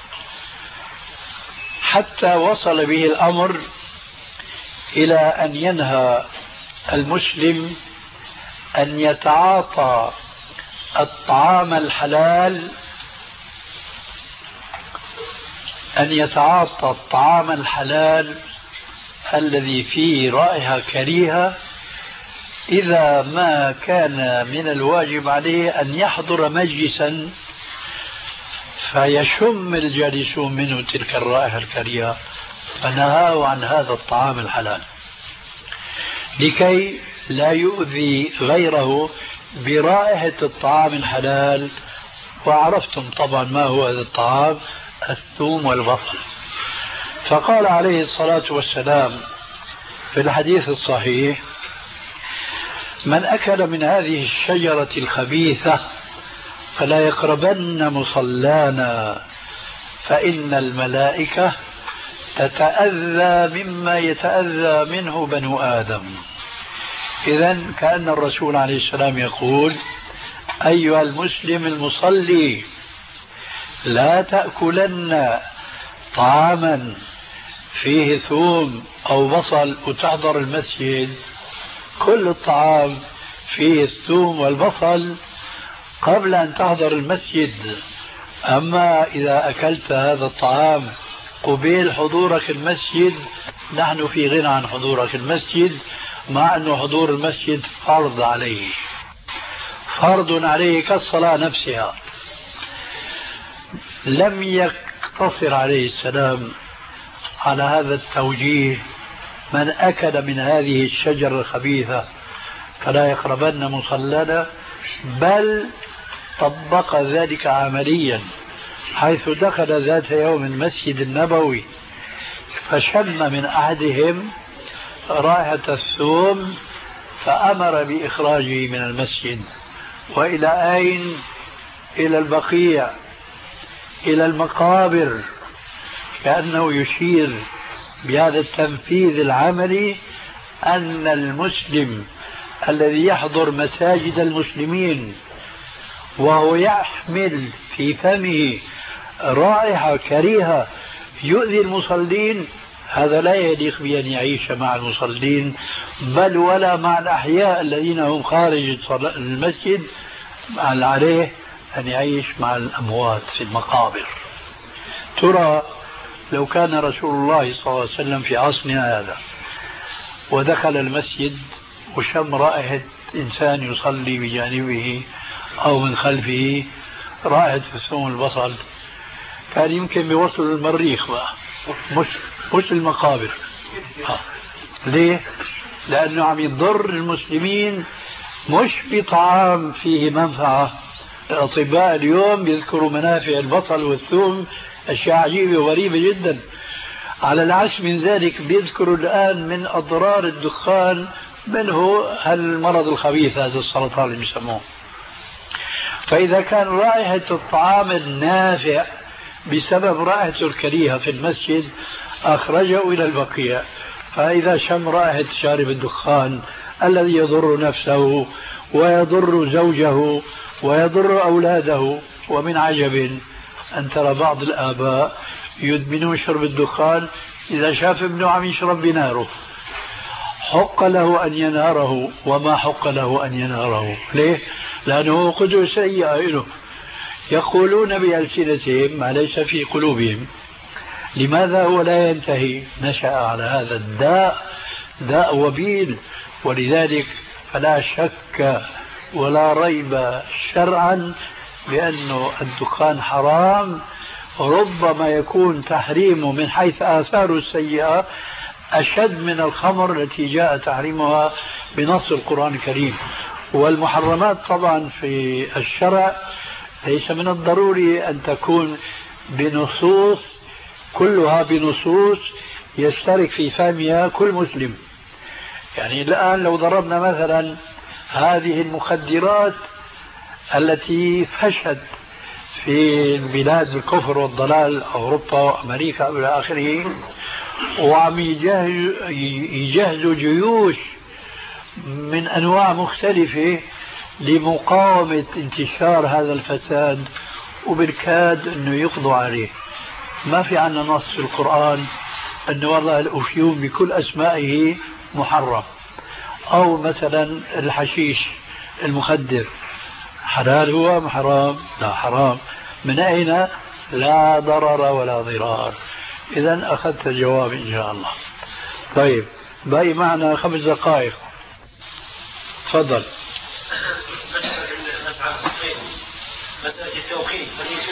Speaker 3: حتى وصل به الأمر إلى أن ينهى المسلم أن يتعاطى الطعام الحلال أن يتعاطى الطعام الحلال الذي فيه رائحة كريهة إذا ما كان من الواجب عليه أن يحضر مجلسا فيشم الجالسون منه تلك الرائحة الكريهة، فنهاه عن هذا الطعام الحلال لكي لا يؤذي غيره برائحة الطعام الحلال. وعرفتم طبعا ما هو هذا الطعام، الثوم والبصل. فقال عليه الصلاة والسلام في الحديث الصحيح: من أكل من هذه الشجرة الخبيثة فلا يقربن مصلانا فإن الملائكة تتأذى مما يتأذى منه بنو آدم. إذن كأن الرسول عليه السلام يقول: أيها المسلم المصلي لا تأكلن طعاما فيه ثوم أو بصل وتحضر المسجد، كل الطعام فيه الثوم والبصل قبل أن تحضر المسجد. أما إذا أكلت هذا الطعام قبيل حضورك المسجد نحن في غنى عن حضورك المسجد، مع أن حضور المسجد فرض عليه فرض عليه كالصلاة نفسها. لم يقتصر عليه السلام على هذا التوجيه: من أكل من هذه الشجرة الخبيثة فلا يقربن مصلانا، بل طبق ذلك عمليا، حيث دخل ذات يوم المسجد النبوي فشم من أحدهم رائحة الثوم فأمر بإخراجه من المسجد. وإلى أين؟ إلى البقيع، إلى المقابر، كأنه يشير بهذا التنفيذ العملي أن المسلم الذي يحضر مساجد المسلمين وهو يحمل في فمه رائحة كريهة يؤذي المصلين، هذا لا يليق بأن يعيش مع المصلين، بل ولا مع الأحياء الذين هم خارج المسجد، عليه أن يعيش مع الأموات في المقابر. ترى لو كان رسول الله صلى الله عليه وسلم في عصرنا هذا ودخل المسجد وشم رائحة إنسان يصلي بجانبه أو من خلفه رائحة الثوم البصل، كان يمكن بيوصل المريخ بقى، مش مش المقابر. آه. ليه؟ لأنه عم يضر المسلمين مش بطعام فيه منفعة. الأطباء اليوم يذكروا منافع البصل والثوم، أشياء عجيبة وغريبة جدا. على العكس من ذلك بيذكروا الآن من أضرار الدخان، منه المرض الخبيث هذا السرطان اللي بيسموه. فإذا كان رائحة الطعام النافع بسبب رائحته الكريهة في المسجد أخرجه إلى البقيع، فإذا شم رائحة شارب الدخان الذي يضر نفسه ويضر زوجه ويضر أولاده. ومن عجب أن ترى بعض الآباء يدمنون شرب الدخان إذا شاف ابنه عم يشرب بناره، حق له أن ينهره وما حق له أن ينهره. ليه؟ لأنه قدوة سيئة له. يقولون بألسنتهم ما ليس في قلوبهم. لماذا هو لا ينتهي؟ نشأ على هذا الداء، داء وبيل. ولذلك فلا شك ولا ريب شرعا بأن الدخان حرام. ربما يكون تحريمه من حيث آثاره السيئة أشد من الخمر التي جاء تحريمها بنص القرآن الكريم. والمحرمات طبعا في الشرع ليس من الضروري أن تكون بنصوص، كلها بنصوص يشترك في فهمها كل مسلم. يعني الآن لو ضربنا مثلا هذه المخدرات التي فشت في بلاد الكفر والضلال أوروبا وأمريكا إلى آخره، وعم يجهزوا جيوش من أنواع مختلفة لمقاومة انتشار هذا الفساد، وبالكاد أنه يقضوا عليه. ما في عنا نص في القرآن أن والله الأفيون بكل أسمائه محرم، أو مثلا الحشيش المخدر حلال هو أم حرام؟ لا حرام. من أين؟ لا ضرر ولا ضرار. إذن أخذت الجواب إن شاء الله. طيب باقي معنا خمس دقائق، تفضل.
Speaker 8: مسألة التوقيت،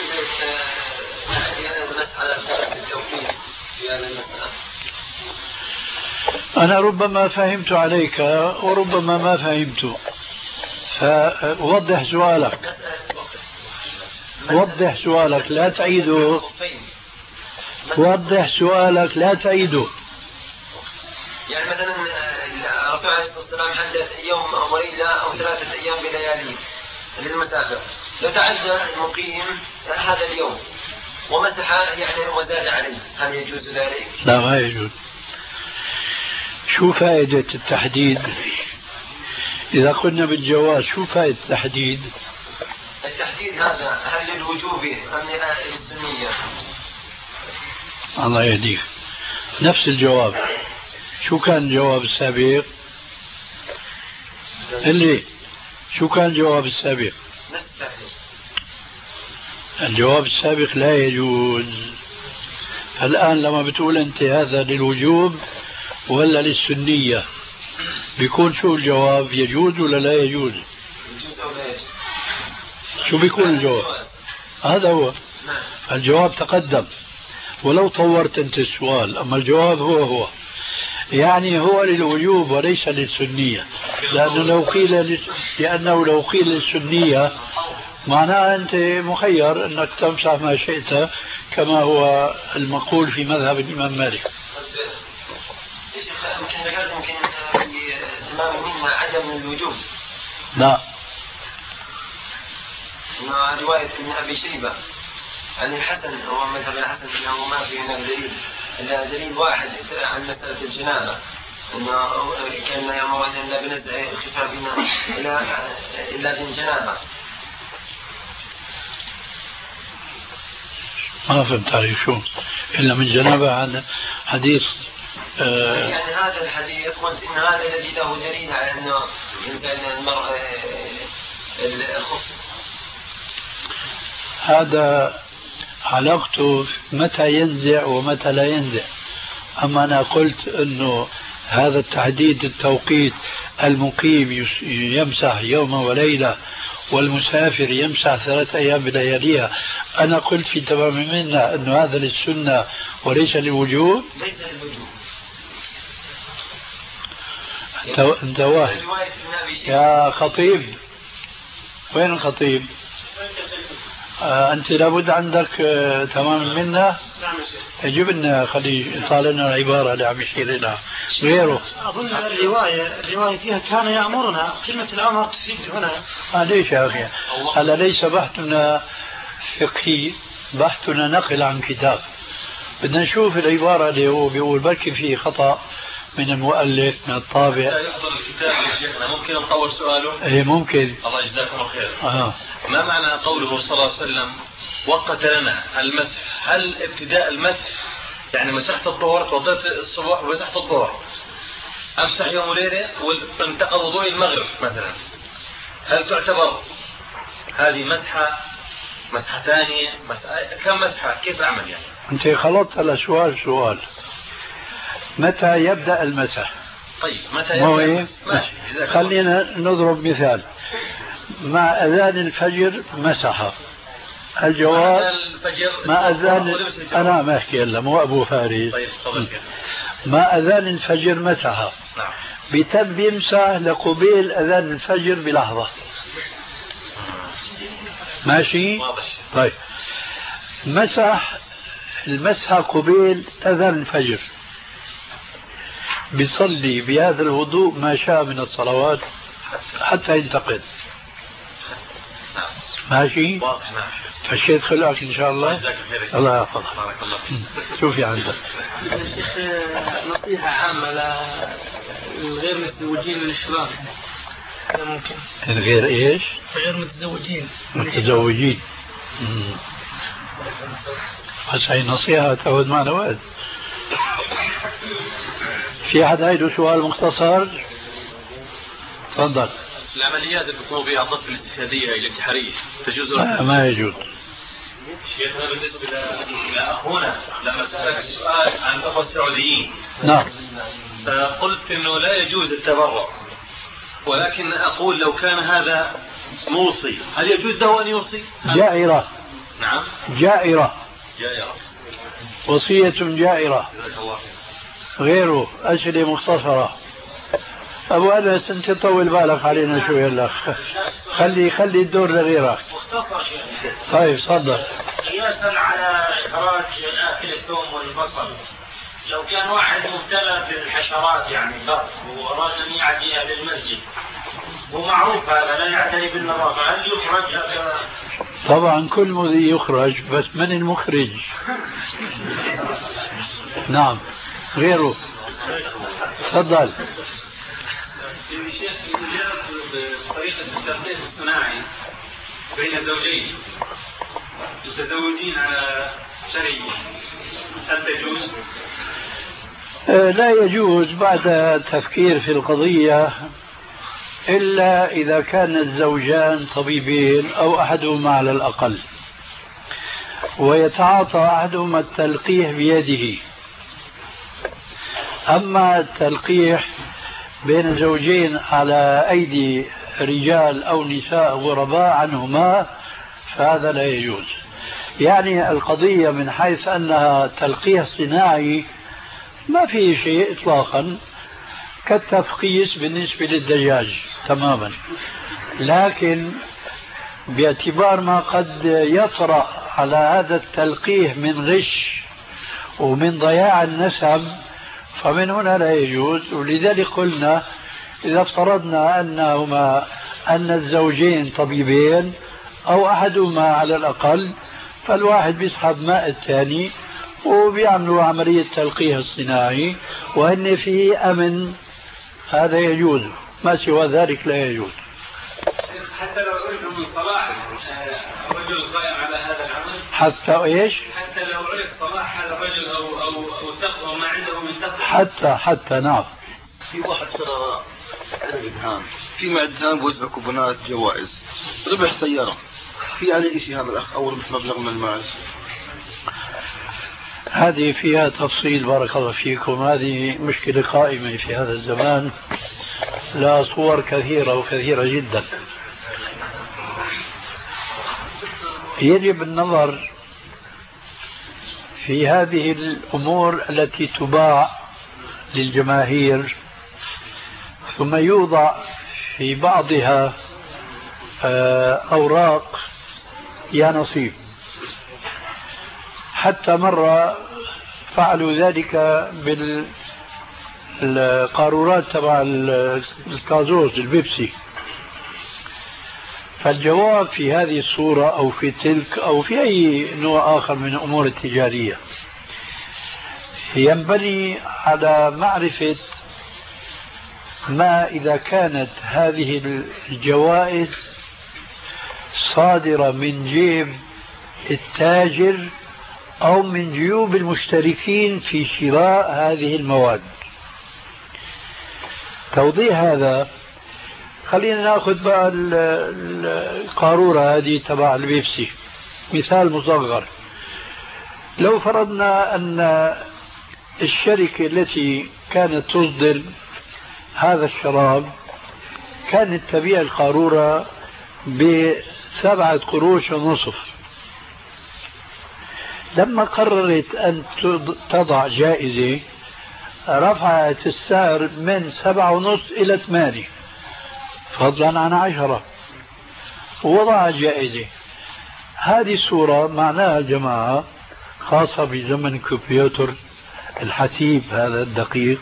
Speaker 8: مسألة التوقيت في هذه المسألة.
Speaker 3: أنا ربما فهمت عليك وربما ما فهمت، فوضح سؤالك. وضح سؤالك لا تعيده. وضح سؤالك لا تعيده.
Speaker 8: يعني مثلا الرسول عليه الصلاة والسلام حدث يوم أو ليلة أو ثلاثة أيام بليالي للمسافر، لو تعدى المقيم هذا اليوم ومسح يعني وزاد عليه، هل يجوز ذلك؟
Speaker 3: لا ما يجوز. شو فائدة التحديد؟ إذا قلنا بالجواز شو فائدة التحديد؟
Speaker 8: التحديد هذا هل للوجوب أم للسنية؟
Speaker 3: الله يهديك. نفس الجواب. شو كان الجواب السابق؟ اللي شو كان الجواب السابق؟ الجواب السابق لا يجوز. الآن لما بتقول أنت هذا للوجوب ولا للسنية، بيكون شو الجواب؟ يجوز ولا لا يجوز؟ شو بيكون الجواب؟ هذا هو الجواب. تقدم ولو طورت أنت السؤال، أما الجواب هو هو. يعني هو للوجوب وليس للسنية، لأنه لو قيل لأنه لو قيل للسنية معناه أنت مخير أنك تمسح ما شئت كما هو المقول في مذهب الإمام مالك.
Speaker 8: يمكن تمام منا عدم الوجوب.
Speaker 3: لا.
Speaker 8: مع رواية ابن أبي شيبة عن الحسن، هو مذهب الحسن أنه ما في هنا دليل إلا دليل واحد عن مسألة الجنابة، أنه كان يأمر إلا بنزع خفافنا إلا إلا بالجنابة.
Speaker 3: ما فهمت عليك شو إلا من جنابة عن حديث.
Speaker 8: آه يعني هذا الحديث قلت إن هذا الذي له دليل على أنه يمكن المرء الخف.
Speaker 3: هذا علاقته متى ينزع ومتى لا ينزع. أما أنا قلت أنه هذا التحديد التوقيت، المقيم يمسح يوم وليلة والمسافر يمسح ثلاثة أيام بلياليها، أنا قلت في تمام منا أنه هذا للسنة وليس للوجوب.
Speaker 8: ليس للوجوب.
Speaker 3: أنت أنت واحد يا خطيب. وين الخطيب؟ آه أنت لابد عندك آه تمام منا. يجب أن خلي يطالنا العبارة اللي عم يشير لها غيره.
Speaker 9: أظن الرواية الرواية فيها كان يأمرنا، كلمة الأمر تفيد هنا.
Speaker 3: آه ليش يا أخي؟ هذا ليس بحثنا فقهي، بحثنا نقل عن كتاب. بدنا نشوف العبارة اللي هو بيقول بركي فيه خطأ من المؤلف من الطابع.
Speaker 5: يحضر الكتاب يا شيخنا، ممكن نطور سؤاله؟
Speaker 3: ايه ممكن.
Speaker 5: الله يجزاكم الخير.
Speaker 3: آه.
Speaker 5: ما معنى قوله صلى الله عليه وسلم وقت لنا المسح؟ هل ابتداء المسح يعني مسحت الظهر، توضيت الصبح ومسحت الظهر، أمسح يوم وليلة وانتقض وضوء المغرب مثلا، هل تعتبر هذه مسحة مسحة ثانية مسحة؟ كم مسحة؟ كيف أعمل يعني؟
Speaker 3: أنت خلطت على سؤال سؤال. متى يبدأ المسح؟
Speaker 5: طيب متى يبدأ المسح؟
Speaker 3: خلينا نضرب مثال. مع أذان الفجر مسح. الجواب مع أذان أنا ما أحكي إلا مو أبو فارس.
Speaker 5: طيب
Speaker 3: مع أذان الفجر مسح.
Speaker 5: نعم.
Speaker 3: بتم يمسح لقبيل أذان الفجر بلحظة. ماشي؟ طيب مسح المسح قبيل أذان الفجر، بيصلي بهذا الوضوء ما شاء من الصلوات حتى ينتقل. ماشي؟ فالشيخ خلقك إن شاء الله. الله يحفظك. شوفي عندك
Speaker 1: يا شيخ نصيحة عامة لغير متزوجين من الشباب. ممكن
Speaker 3: غير ايش؟
Speaker 1: غير متزوجين
Speaker 3: متزوجين. امم بس هي نصيحة تاخذ معنا وقت. في أحد عنده سؤال مختصر؟ تفضل.
Speaker 5: العمليات اللي بتقوم بها الضبط الاجتهادية الانتحارية تجوز؟
Speaker 3: ما, ما يجوز.
Speaker 5: شيخنا بالنسبة لأخونا لما سألك السؤال عن الأخوة السعوديين،
Speaker 3: نعم،
Speaker 5: قلت إنه لا يجوز التبرع، ولكن أقول لو كان هذا موصي هل يجوز له أن يوصي؟
Speaker 3: جائرة.
Speaker 5: نعم
Speaker 3: جائرة.
Speaker 5: جائرة.
Speaker 3: وصية جائرة. غيره أسئلة مختصرة. أبو أنس أنت طول بالك علينا شوي هلا. خلي خلي الدور لغيرك. طيب صدق.
Speaker 9: قياسا على إخراج آكل الثوم والبصل، لو كان واحد مبتلى بالحشرات يعني برد وأراد أن يعدي أهل المسجد ومعروف هذا لا يعتني بالنظافة، هل يخرج هذا؟
Speaker 3: طبعا كل مذي يخرج، بس من المخرج؟ نعم. غيره تفضل.
Speaker 5: الشيخ بطريقة التربية الصناعي بين الزوجين متزوجين على شرعي هل تجوز؟
Speaker 3: لا يجوز بعد التفكير في القضية، إلا إذا كان الزوجان طبيبين أو أحدهما على الأقل، ويتعاطى أحدهما التلقيح بيده. أما التلقيح بين زوجين على أيدي رجال أو نساء غرباء عنهما فهذا لا يجوز. يعني القضية من حيث أنها تلقيح صناعي ما فيه شيء إطلاقا، كالتفقيس بالنسبة للدجاج تماما، لكن باعتبار ما قد يطرأ على هذا التلقيح من غش ومن ضياع النسب فمن هنا لا يجوز. ولذلك قلنا إذا افترضنا أنهما أن الزوجين طبيبين أو أحدهما على الأقل، فالواحد بيسحب ماء الثاني وبيعملوا عملية تلقيح الصناعي وأن فيه أمن، هذا يجوز. ما سوى ذلك لا يجوز.
Speaker 5: حتى لو عرف من صلاح الرجل القائم على هذا العمل،
Speaker 3: حتى ايش؟
Speaker 5: حتى لو عرف صلاح هذا الرجل او او او تقوى ما عنده من تقوى،
Speaker 3: حتى حتى نعم.
Speaker 10: في واحد ترى ادهان في مع ادهان بوزع كوبونات جوائز ربح سيارة، في عليه شيء هذا الأخ أو ربح مبلغ من المال؟
Speaker 3: هذه فيها تفصيل بارك الله فيكم، هذه مشكلة قائمة في هذا الزمان، لا صور كثيرة وكثيرة جدا. يجب النظر في هذه الأمور التي تباع للجماهير ثم يوضع في بعضها أوراق يا نصيب. حتى مرة فعلوا ذلك بالقارورات تبع الكازوز البيبسي. فالجواب في هذه الصورة أو في تلك أو في أي نوع آخر من الأمور التجارية ينبني على معرفة ما إذا كانت هذه الجوائز صادرة من جيب التاجر أو من جيوب المشتركين في شراء هذه المواد. توضيح هذا خلينا ناخذ بقى القارورة هذه تبع البيبسي مثال مصغر. لو فرضنا أن الشركة التي كانت تصدر هذا الشراب كانت تبيع القارورة بسبعة قروش ونصف، لما قررت أن تضع جائزة رفعت السعر من سبعة ونصف إلى ثمانية فضلا عن عشرة ووضعت جائزة. هذه الصورة معناها جماعة خاصة بزمن الكمبيوتر الحسيب هذا الدقيق،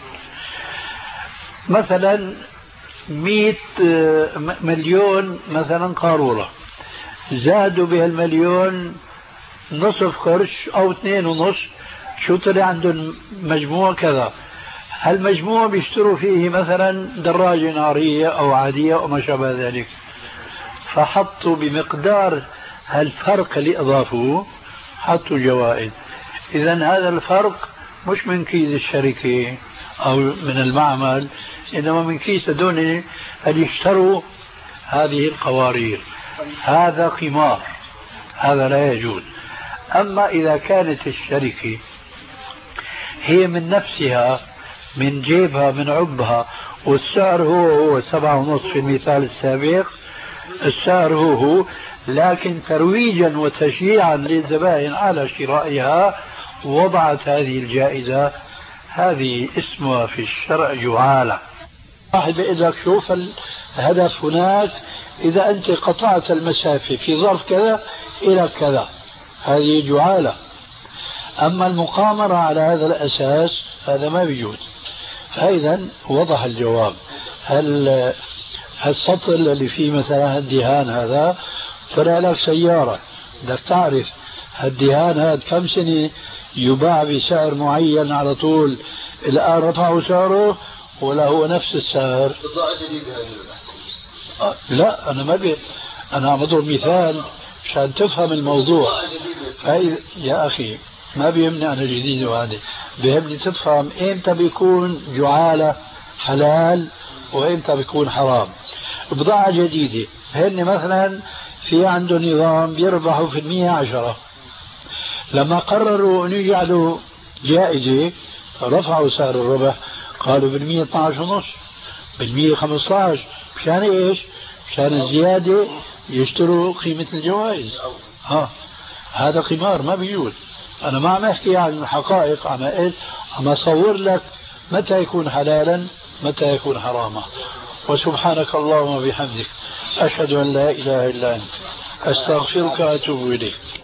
Speaker 3: مثلا مئة مليون مثلا قارورة، زادوا بها المليون نصف قرش أو اثنين ونص، شو طلع عندهم مجموع كذا، هالمجموع بيشتروا فيه مثلا دراجة نارية أو عادية أو ما شابه ذلك، فحطوا بمقدار هالفرق اللي أضافوه حطوا جوائز. إذا هذا الفرق مش من كيس الشركة أو من المعمل، إنما من كيس هذول اللي اشتروا هذه القوارير. هذا قمار، هذا لا يجوز. أما إذا كانت الشركة هي من نفسها من جيبها من عبها والسعر هو هو سبعة ونصف في المثال السابق، السعر هو هو، لكن ترويجا وتشجيعا للزبائن على شرائها وضعت هذه الجائزة، هذه اسمها في الشرع جعالة. واحد بيقول لك شوف الهدف هناك، إذا أنت قطعت المسافة في ظرف كذا إلى كذا، هذه جعالة. أما المقامرة على هذا الأساس هذا ما بيجوز. فإذا وضح الجواب. هل هالسطل اللي فيه مثلا الدهان هذا طلع لك سيارة، بدك تعرف هالدهان هذا كم سنة يباع بسعر معين على طول، الآن رفعوا سعره ولا هو نفس السعر؟ أه لا أنا ما بي أنا عم أضرب مثال عشان تفهم الموضوع. يا أخي ما بيهمني أنا جديد، وهذا بيهمني تفهم إمتى بيكون جعالة حلال وإمتى بيكون حرام. بضاعة جديدة هن مثلا في عنده نظام بيربحوا في المية عشرة، لما قرروا أن يجعلوا جائزة رفعوا سعر الربح، قالوا بالمية اثنى عشر ونص، بالمية خمسة عشر، مشان إيش؟ مشان الزيادة يشتروا قيمة الجوائز. ها هذا قمار ما بيجوز. أنا ما عم أحكي عن الحقائق، عم إيش؟ عم أصور لك متى يكون حلالا متى يكون حراما. وسبحانك اللهم وبحمدك أشهد أن لا إله إلا أنت أستغفرك وأتوب إليك.